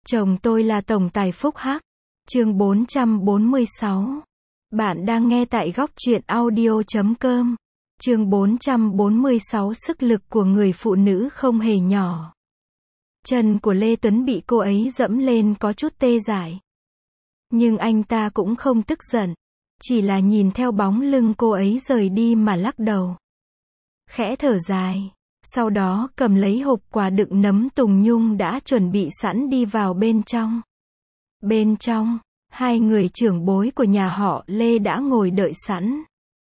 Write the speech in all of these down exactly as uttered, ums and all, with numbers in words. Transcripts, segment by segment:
Chồng tôi là tổng tài phúc hắc. Chương bốn trăm bốn mươi sáu. Bạn đang nghe tại góc truyện audio chấm com. Chương bốn trăm bốn mươi sáu. Sức lực của người phụ nữ không hề nhỏ. Chân của Lê Tuấn bị cô ấy dẫm lên có chút tê dại. Nhưng anh ta cũng không tức giận. Chỉ là nhìn theo bóng lưng cô ấy rời đi mà lắc đầu. Khẽ thở dài. Sau đó cầm lấy hộp quà đựng nấm tùng nhung đã chuẩn bị sẵn đi vào bên trong. Bên trong, hai người trưởng bối của nhà họ Lê đã ngồi đợi sẵn.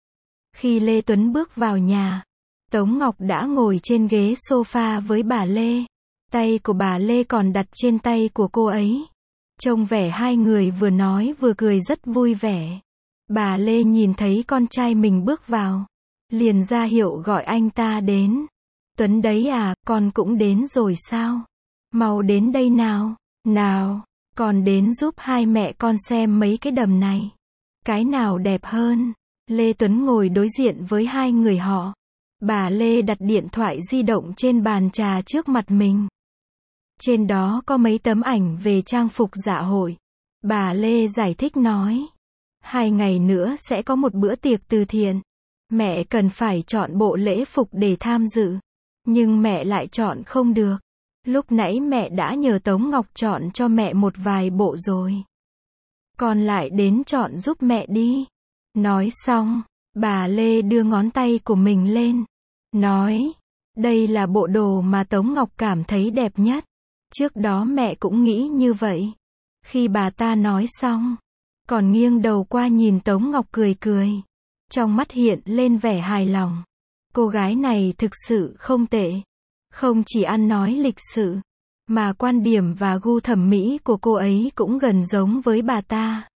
Khi Lê Tuấn bước vào nhà, Tống Ngọc đã ngồi trên ghế sofa với bà Lê. Tay của bà Lê còn đặt trên tay của cô ấy. Trông vẻ hai người vừa nói vừa cười rất vui vẻ. Bà Lê nhìn thấy con trai mình bước vào, liền ra hiệu gọi anh ta đến. Tuấn đấy à, con cũng đến rồi sao? Mau đến đây nào, nào, con đến giúp hai mẹ con xem mấy cái đầm này. Cái nào đẹp hơn? Lê Tuấn ngồi đối diện với hai người họ. Bà Lê đặt điện thoại di động trên bàn trà trước mặt mình. Trên đó có mấy tấm ảnh về trang phục dạ hội. Bà Lê giải thích nói. Hai ngày nữa sẽ có một bữa tiệc từ thiện. Mẹ cần phải chọn bộ lễ phục để tham dự. Nhưng mẹ lại chọn không được. Lúc nãy mẹ đã nhờ Tống Ngọc chọn cho mẹ một vài bộ rồi. Con lại đến chọn giúp mẹ đi. Nói xong, bà Lê đưa ngón tay của mình lên. Nói, đây là bộ đồ mà Tống Ngọc cảm thấy đẹp nhất. Trước đó mẹ cũng nghĩ như vậy. Khi bà ta nói xong, còn nghiêng đầu qua nhìn Tống Ngọc cười cười. Trong mắt hiện lên vẻ hài lòng. Cô gái này thực sự không tệ. Không chỉ ăn nói lịch sự, mà quan điểm và gu thẩm mỹ của cô ấy cũng gần giống với bà ta.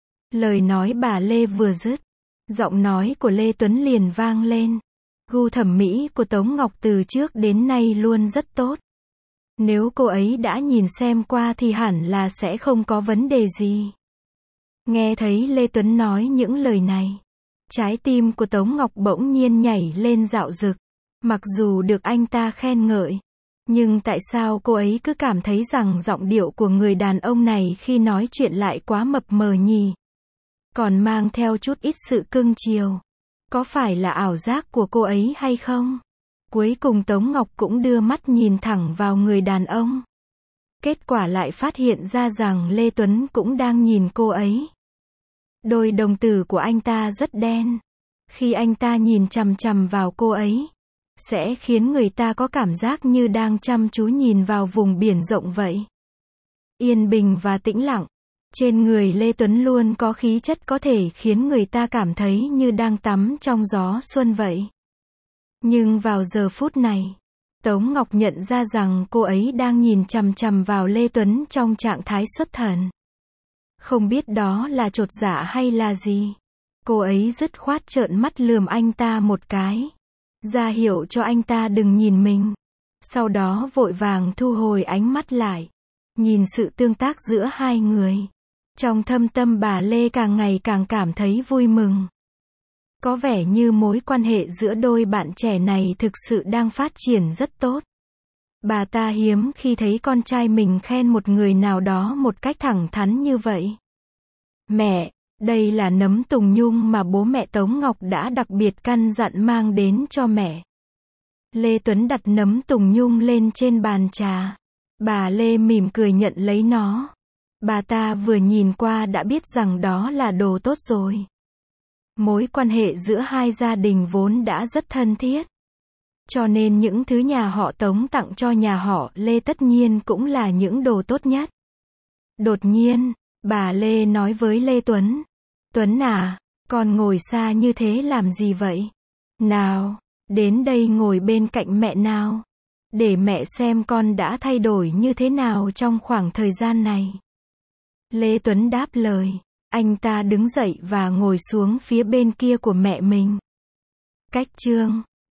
Lời nói bà Lê vừa dứt, giọng nói của Lê Tuấn liền vang lên. Gu thẩm mỹ của Tống Ngọc từ trước đến nay luôn rất tốt. Nếu cô ấy đã nhìn xem qua thì hẳn là sẽ không có vấn đề gì. Nghe thấy Lê Tuấn nói những lời này, trái tim của Tống Ngọc bỗng nhiên nhảy lên dạo dực. Mặc dù được anh ta khen ngợi, nhưng tại sao cô ấy cứ cảm thấy rằng giọng điệu của người đàn ông này khi nói chuyện lại quá mập mờ nhỉ? Còn mang theo chút ít sự cưng chiều. Có phải là ảo giác của cô ấy hay không? Cuối cùng Tống Ngọc cũng đưa mắt nhìn thẳng vào người đàn ông. Kết quả lại phát hiện ra rằng Lê Tuấn cũng đang nhìn cô ấy. Đôi đồng tử của anh ta rất đen. Khi anh ta nhìn chằm chằm vào cô ấy, sẽ khiến người ta có cảm giác như đang chăm chú nhìn vào vùng biển rộng vậy. Yên bình và tĩnh lặng. Trên người Lê Tuấn luôn có khí chất có thể khiến người ta cảm thấy như đang tắm trong gió xuân vậy. Nhưng vào giờ phút này, Tống Ngọc nhận ra rằng cô ấy đang nhìn chằm chằm vào Lê Tuấn trong trạng thái xuất thần. Không biết đó là chột dạ hay là gì. Cô ấy dứt khoát trợn mắt lườm anh ta một cái. Ra hiệu cho anh ta đừng nhìn mình. Sau đó vội vàng thu hồi ánh mắt lại. Nhìn sự tương tác giữa hai người. Trong thâm tâm bà Lê càng ngày càng cảm thấy vui mừng. Có vẻ như mối quan hệ giữa đôi bạn trẻ này thực sự đang phát triển rất tốt. Bà ta hiếm khi thấy con trai mình khen một người nào đó một cách thẳng thắn như vậy. Mẹ, đây là nấm tùng nhung mà bố mẹ Tống Ngọc đã đặc biệt căn dặn mang đến cho mẹ. Lê Tuấn đặt nấm tùng nhung lên trên bàn trà. Bà Lê mỉm cười nhận lấy nó. Bà ta vừa nhìn qua đã biết rằng đó là đồ tốt rồi. Mối quan hệ giữa hai gia đình vốn đã rất thân thiết. Cho nên những thứ nhà họ Tống tặng cho nhà họ Lê tất nhiên cũng là những đồ tốt nhất. Đột nhiên, bà Lê nói với Lê Tuấn. Tuấn à, con ngồi xa như thế làm gì vậy? Nào, đến đây ngồi bên cạnh mẹ nào. Để mẹ xem con đã thay đổi như thế nào trong khoảng thời gian này. Lê Tuấn đáp lời. Anh ta đứng dậy và ngồi xuống phía bên kia của mẹ mình. Cách chương